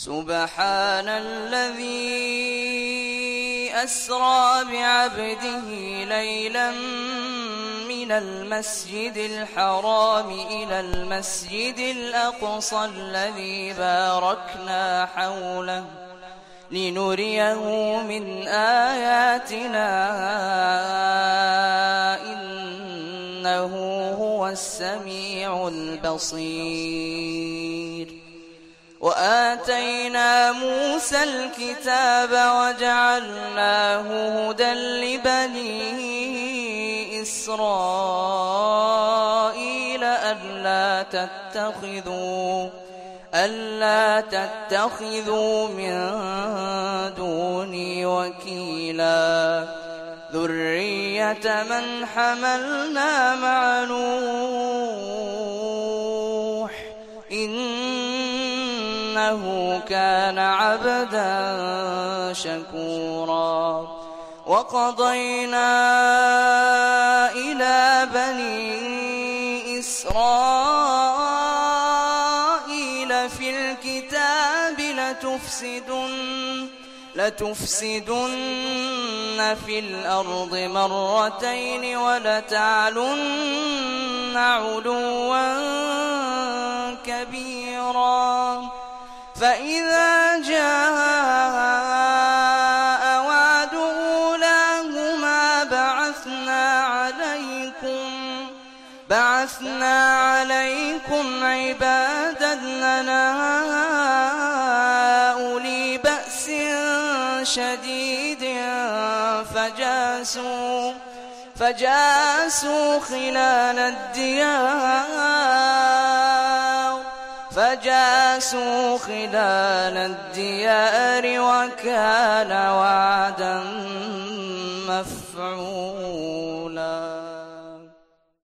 سبحان الذي أسرى بعبده ليلا من المسجد الحرام إلى المسجد الأقصى الذي باركنا حوله لنريه من آياتنا إنه هو السميع البصير. وآتينا موسى الكتاب وجعلناه هدى لبني إسرائيل ألا تتخذوا من دوني وكيلا ذرية من حملنا مع نوح إنه كان عبدا شكورا. وقضينا إلى بني إسرائيل في الكتاب لتفسدن في الأرض مرتين ولتعلن علوا كبيرا. فإذا جاء وعد أولاهما بعثنا عليكم عبادا لنا أولي بأس شديد فجاسوا خلال الديار وكان وعدا مفعولا.